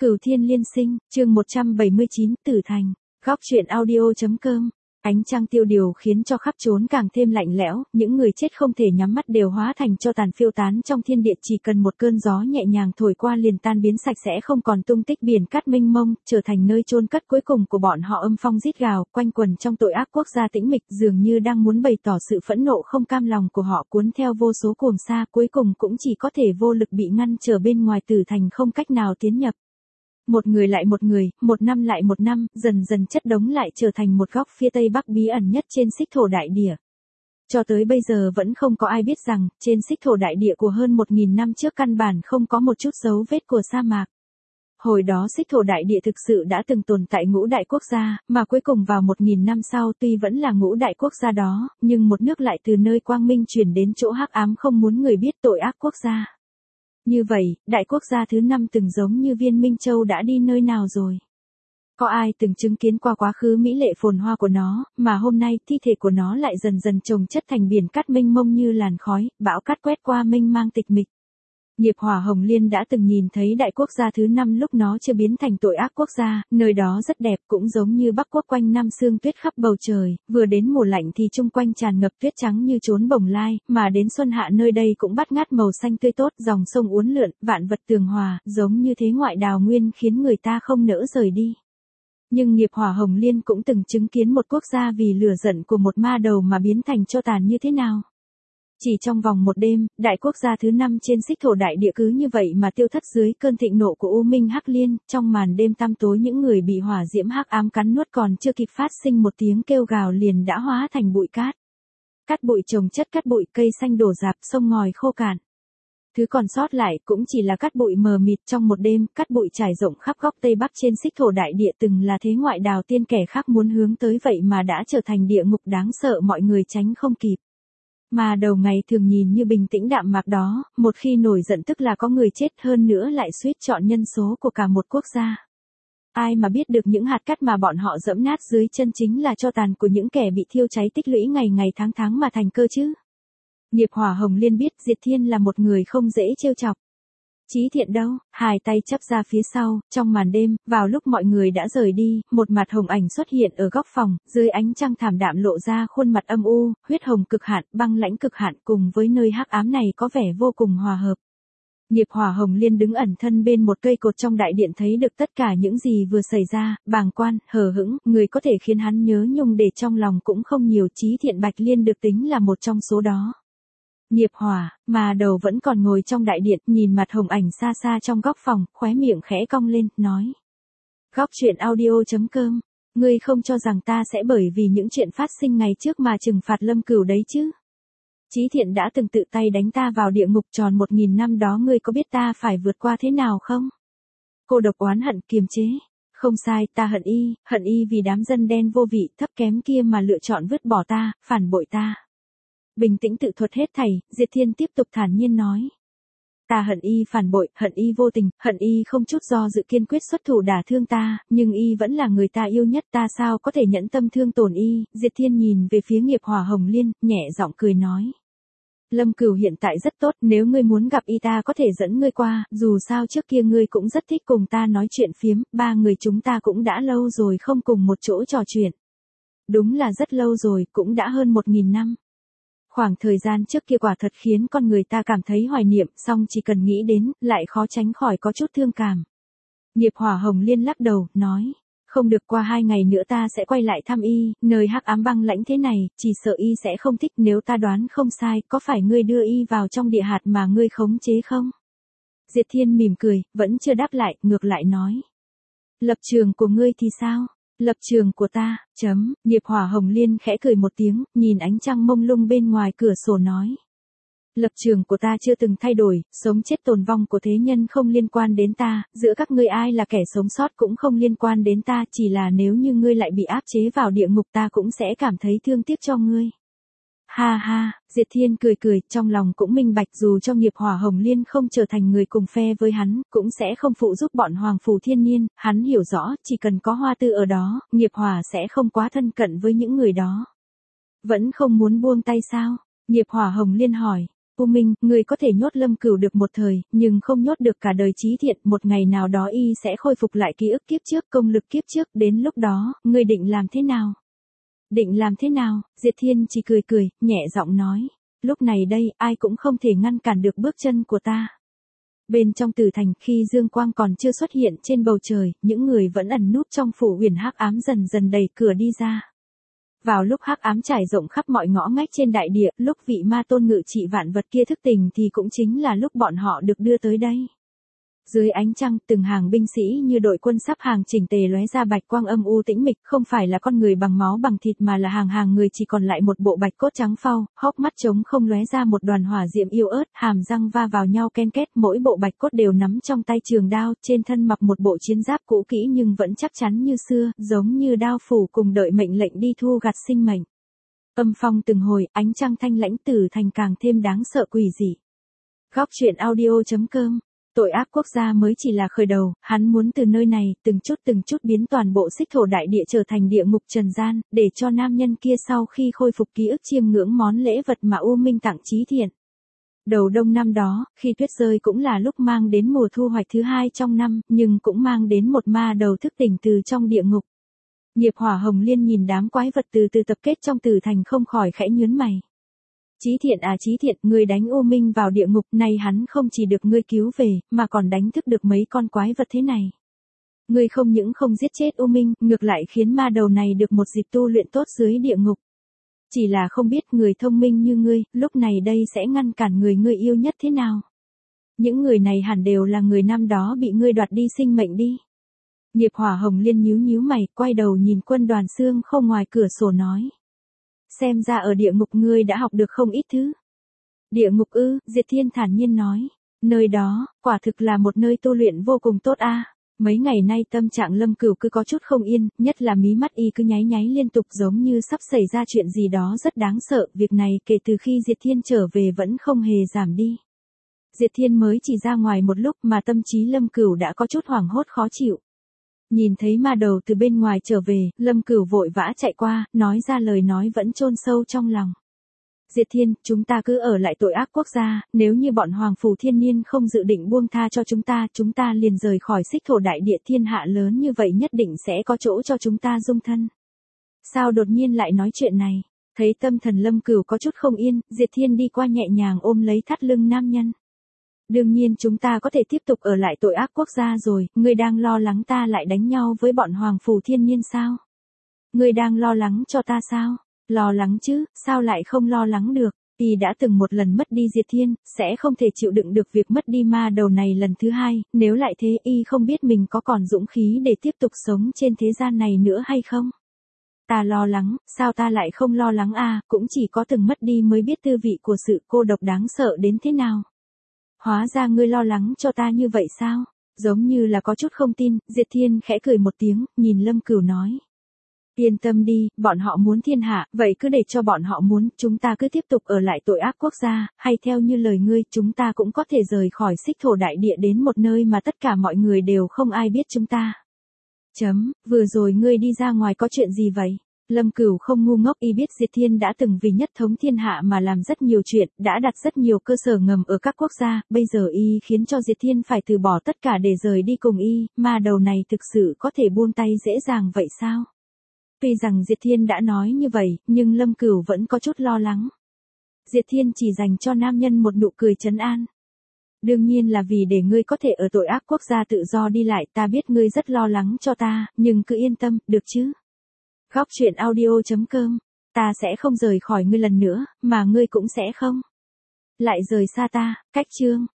Cửu Thiên Liên Sinh, chương 179, Tử Thành. Góc truyện audio.com. Ánh trăng tiêu điều khiến cho khắp trốn càng thêm lạnh lẽo, những người chết không thể nhắm mắt đều hóa thành tro tàn phiêu tán trong thiên địa, chỉ cần một cơn gió nhẹ nhàng thổi qua liền tan biến sạch sẽ không còn tung tích, biển cát mênh mông, trở thành nơi chôn cất cuối cùng của bọn họ. Âm phong rít gào, quanh quần trong tội ác quốc gia tĩnh mịch, dường như đang muốn bày tỏ sự phẫn nộ không cam lòng của họ, cuốn theo vô số cuồng sa, cuối cùng cũng chỉ có thể vô lực bị ngăn trở bên ngoài Tử Thành, không cách nào tiến nhập. Một người lại một người, một năm lại một năm, dần dần chất đống lại trở thành một góc phía tây bắc bí ẩn nhất trên xích thổ đại địa. Cho tới bây giờ vẫn không có ai biết rằng, trên xích thổ đại địa của hơn 1.000 năm trước căn bản không có một chút dấu vết của sa mạc. Hồi đó xích thổ đại địa thực sự đã từng tồn tại ngũ đại quốc gia, mà cuối cùng vào 1.000 năm sau tuy vẫn là ngũ đại quốc gia đó, nhưng một nước lại từ nơi quang minh chuyển đến chỗ hắc ám không muốn người biết, tội ác quốc gia. Như vậy, đại quốc gia thứ 5 từng giống như Viên Minh Châu đã đi nơi nào rồi? Có ai từng chứng kiến qua quá khứ mỹ lệ phồn hoa của nó, mà hôm nay thi thể của nó lại dần dần chồng chất thành biển cát mênh mông như làn khói, bão cát quét qua mênh mang tịch mịch. Nghiệp Hỏa Hồng Liên đã từng nhìn thấy đại quốc gia thứ 5 lúc nó chưa biến thành tội ác quốc gia, nơi đó rất đẹp, cũng giống như Bắc Quốc quanh năm sương tuyết khắp bầu trời, vừa đến mùa lạnh thì chung quanh tràn ngập tuyết trắng như chốn bồng lai, mà đến xuân hạ nơi đây cũng bát ngát màu xanh tươi tốt, dòng sông uốn lượn, vạn vật tường hòa, giống như thế ngoại đào nguyên khiến người ta không nỡ rời đi. Nhưng Nghiệp Hỏa Hồng Liên cũng từng chứng kiến một quốc gia vì lửa giận của một ma đầu mà biến thành tro tàn như thế nào. Chỉ trong vòng một đêm, đại quốc gia thứ 5 trên xích thổ đại địa cứ như vậy mà tiêu thất dưới cơn thịnh nộ của U Minh Hắc Liên, trong màn đêm tăm tối những người bị hỏa diễm hắc ám cắn nuốt còn chưa kịp phát sinh một tiếng kêu gào liền đã hóa thành bụi cát. Cát bụi chồng chất cát bụi, cây xanh đổ rạp, sông ngòi khô cạn. Thứ còn sót lại cũng chỉ là cát bụi mờ mịt. Trong một đêm, cát bụi trải rộng khắp góc tây bắc trên xích thổ đại địa từng là thế ngoại đào tiên kẻ khác muốn hướng tới vậy mà đã trở thành địa ngục đáng sợ mọi người tránh không kịp. Mà đầu ngày thường nhìn như bình tĩnh đạm mạc đó, một khi nổi giận tức là có người chết, hơn nữa lại suýt chọn nhân số của cả một quốc gia. Ai mà biết được những hạt cát mà bọn họ dẫm nát dưới chân chính là tro tàn của những kẻ bị thiêu cháy tích lũy ngày ngày tháng tháng mà thành cơ chứ. Nghiệp Hỏa Hồng Liên biết Diệt Thiên là một người không dễ trêu chọc. Chí Thiện đâu? Hai tay chắp ra phía sau, trong màn đêm, vào lúc mọi người đã rời đi, một mặt hồng ảnh xuất hiện ở góc phòng, dưới ánh trăng thảm đạm lộ ra khuôn mặt âm u, huyết hồng cực hạn, băng lãnh cực hạn, cùng với nơi hắc ám này có vẻ vô cùng hòa hợp. Nghiệp Hỏa Hồng Liên đứng ẩn thân bên một cây cột trong đại điện thấy được tất cả những gì vừa xảy ra, bàng quan, hờ hững, người có thể khiến hắn nhớ nhung để trong lòng cũng không nhiều. Chí Thiện Bạch Liên được tính là một trong số đó. Nghiệp Hỏa, mà đầu vẫn còn ngồi trong đại điện, nhìn mặt hồng ảnh xa xa trong góc phòng, khóe miệng khẽ cong lên, nói. Góc truyện audio.com, ngươi không cho rằng ta sẽ bởi vì những chuyện phát sinh ngày trước mà trừng phạt Lâm Cửu đấy chứ? Chí Thiện đã từng tự tay đánh ta vào địa ngục tròn 1.000 năm đó, ngươi có biết ta phải vượt qua thế nào không? Cô độc oán hận kiềm chế. Không sai, ta hận y vì đám dân đen vô vị, thấp kém kia mà lựa chọn vứt bỏ ta, phản bội ta. Bình tĩnh tự thuật hết thảy, Diệt Thiên tiếp tục thản nhiên nói. Ta hận y phản bội, hận y vô tình, hận y không chút do dự kiên quyết xuất thủ đả thương ta, nhưng y vẫn là người ta yêu nhất, ta sao có thể nhẫn tâm thương tổn y. Diệt Thiên nhìn về phía Nghiệp Hỏa Hồng Liên, nhẹ giọng cười nói. Lâm Cửu hiện tại rất tốt, nếu ngươi muốn gặp y ta có thể dẫn ngươi qua, dù sao trước kia ngươi cũng rất thích cùng ta nói chuyện phiếm, ba người chúng ta cũng đã lâu rồi không cùng một chỗ trò chuyện. Đúng là rất lâu rồi, cũng đã hơn 1.000 năm. Khoảng thời gian trước kia quả thật khiến con người ta cảm thấy hoài niệm, song chỉ cần nghĩ đến, lại khó tránh khỏi có chút thương cảm. Nghiệp Hỏa Hồng Liên lắc đầu, nói, không được, qua 2 ngày nữa ta sẽ quay lại thăm y, nơi hắc ám băng lãnh thế này, chỉ sợ y sẽ không thích. Nếu ta đoán không sai, có phải ngươi đưa y vào trong địa hạt mà ngươi khống chế không? Diệt Thiên mỉm cười, vẫn chưa đáp lại, ngược lại nói. Lập trường của ngươi thì sao? Lập trường của ta, Nghiệp Hỏa Hồng Liên khẽ cười một tiếng, nhìn ánh trăng mông lung bên ngoài cửa sổ nói. Lập trường của ta chưa từng thay đổi, sống chết tồn vong của thế nhân không liên quan đến ta, giữa các ngươi ai là kẻ sống sót cũng không liên quan đến ta, chỉ là nếu như ngươi lại bị áp chế vào địa ngục ta cũng sẽ cảm thấy thương tiếc cho ngươi. Ha ha, Diệt Thiên cười cười, trong lòng cũng minh bạch dù cho Nghiệp Hỏa Hồng Liên không trở thành người cùng phe với hắn, cũng sẽ không phụ giúp bọn Hoàng Phủ Thiên Niên, hắn hiểu rõ, chỉ cần có Hoa Tư ở đó, Nghiệp Hỏa sẽ không quá thân cận với những người đó. Vẫn không muốn buông tay sao? Nghiệp Hỏa Hồng Liên hỏi. U Minh, ngươi có thể nhốt Lâm Cửu được một thời, nhưng không nhốt được cả đời Chí Thiện, một ngày nào đó y sẽ khôi phục lại ký ức kiếp trước, công lực kiếp trước, đến lúc đó, ngươi định làm thế nào? Định làm thế nào? Diệt Thiên chỉ cười cười, nhẹ giọng nói. Lúc này đây, ai cũng không thể ngăn cản được bước chân của ta. Bên trong Tử Thành, khi dương quang còn chưa xuất hiện trên bầu trời, những người vẫn ẩn núp trong phủ huyền hắc ám dần dần đẩy cửa đi ra. Vào lúc hắc ám trải rộng khắp mọi ngõ ngách trên đại địa, lúc vị ma tôn ngự trị vạn vật kia thức tỉnh thì cũng chính là lúc bọn họ được đưa tới đây. Dưới ánh trăng, từng hàng binh sĩ như đội quân sắp hàng chỉnh tề lóe ra bạch quang âm u tĩnh mịch, không phải là con người bằng máu bằng thịt mà là hàng hàng người chỉ còn lại một bộ bạch cốt trắng phau, hốc mắt trống không lóe ra một đoàn hỏa diệm yêu ớt, hàm răng va vào nhau ken két, mỗi bộ bạch cốt đều nắm trong tay trường đao, trên thân mặc một bộ chiến giáp cũ kỹ nhưng vẫn chắc chắn như xưa, giống như đao phủ cùng đợi mệnh lệnh đi thu gặt sinh mệnh. Âm phong từng hồi, ánh trăng thanh lãnh Tử Thành càng thêm đáng sợ quỷ dị. Góc truyện audio.com. Tội ác quốc gia mới chỉ là khởi đầu, hắn muốn từ nơi này, từng chút biến toàn bộ xích thổ đại địa trở thành địa ngục trần gian, để cho nam nhân kia sau khi khôi phục ký ức chiêm ngưỡng món lễ vật mà U Minh tặng Chí Thiện. Đầu đông năm đó, khi tuyết rơi cũng là lúc mang đến mùa thu hoạch thứ hai trong năm, nhưng cũng mang đến một ma đầu thức tỉnh từ trong địa ngục. Nghiệp Hỏa Hồng Liên nhìn đám quái vật từ từ tập kết trong Tử Thành không khỏi khẽ nhướng mày. Chí Thiện à Chí Thiện, ngươi đánh U Minh vào địa ngục, nay hắn không chỉ được ngươi cứu về, mà còn đánh thức được mấy con quái vật thế này. Ngươi không những không giết chết U Minh, ngược lại khiến ma đầu này được một dịp tu luyện tốt dưới địa ngục. Chỉ là không biết người thông minh như ngươi, lúc này đây sẽ ngăn cản người ngươi yêu nhất thế nào. Những người này hẳn đều là người năm đó bị ngươi đoạt đi sinh mệnh đi. Nghiệp Hỏa Hồng Liên nhíu mày, quay đầu nhìn Quân Đoàn Xương Khâu ngoài cửa sổ nói. Xem ra ở địa ngục ngươi đã học được không ít thứ. Địa ngục ư, Diệt Thiên thản nhiên nói. Nơi đó, quả thực là một nơi tu luyện vô cùng tốt a. Mấy ngày nay tâm trạng Lâm Cửu cứ có chút không yên, nhất là mí mắt y cứ nháy nháy liên tục giống như sắp xảy ra chuyện gì đó rất đáng sợ. Việc này kể từ khi Diệt Thiên trở về vẫn không hề giảm đi. Diệt Thiên mới chỉ ra ngoài một lúc mà tâm trí Lâm Cửu đã có chút hoảng hốt khó chịu. Nhìn thấy ma đầu từ bên ngoài trở về, Lâm Cửu vội vã chạy qua, nói ra lời nói vẫn chôn sâu trong lòng. Diệt Thiên, chúng ta cứ ở lại tội ác quốc gia, nếu như bọn Hoàng Phủ Thiên Niên không dự định buông tha cho chúng ta liền rời khỏi xích thổ đại địa, thiên hạ lớn như vậy nhất định sẽ có chỗ cho chúng ta dung thân. Sao đột nhiên lại nói chuyện này? Thấy tâm thần Lâm Cửu có chút không yên, Diệt Thiên đi qua nhẹ nhàng ôm lấy thắt lưng nam nhân. Đương nhiên chúng ta có thể tiếp tục ở lại tội ác quốc gia rồi, ngươi đang lo lắng ta lại đánh nhau với bọn Hoàng Phủ Thiên Niên sao? Ngươi đang lo lắng cho ta sao? Lo lắng chứ, sao lại không lo lắng được? Y đã từng một lần mất đi Diệt Thiên, sẽ không thể chịu đựng được việc mất đi ma đầu này lần thứ hai, nếu lại thế y không biết mình có còn dũng khí để tiếp tục sống trên thế gian này nữa hay không? Ta lo lắng, sao ta lại không lo lắng à, cũng chỉ có từng mất đi mới biết tư vị của sự cô độc đáng sợ đến thế nào. Hóa ra ngươi lo lắng cho ta như vậy sao? Giống như là có chút không tin, Diệt Thiên khẽ cười một tiếng, nhìn Lâm Cửu nói. Yên tâm đi, bọn họ muốn thiên hạ, vậy cứ để cho bọn họ muốn, chúng ta cứ tiếp tục ở lại tội ác quốc gia, hay theo như lời ngươi, chúng ta cũng có thể rời khỏi xích thổ đại địa đến một nơi mà tất cả mọi người đều không ai biết chúng ta. Vừa rồi ngươi đi ra ngoài có chuyện gì vậy? Lâm Cửu không ngu ngốc, y biết Diệt Thiên đã từng vì nhất thống thiên hạ mà làm rất nhiều chuyện, đã đặt rất nhiều cơ sở ngầm ở các quốc gia, bây giờ y khiến cho Diệt Thiên phải từ bỏ tất cả để rời đi cùng y, mà đầu này thực sự có thể buông tay dễ dàng vậy sao? Tuy rằng Diệt Thiên đã nói như vậy, nhưng Lâm Cửu vẫn có chút lo lắng. Diệt Thiên chỉ dành cho nam nhân một nụ cười trấn an. Đương nhiên là vì để ngươi có thể ở tội ác quốc gia tự do đi lại, ta biết ngươi rất lo lắng cho ta, nhưng cứ yên tâm, được chứ? Góc truyện audio.com, ta sẽ không rời khỏi ngươi lần nữa, mà ngươi cũng sẽ không lại rời xa ta. Cách chương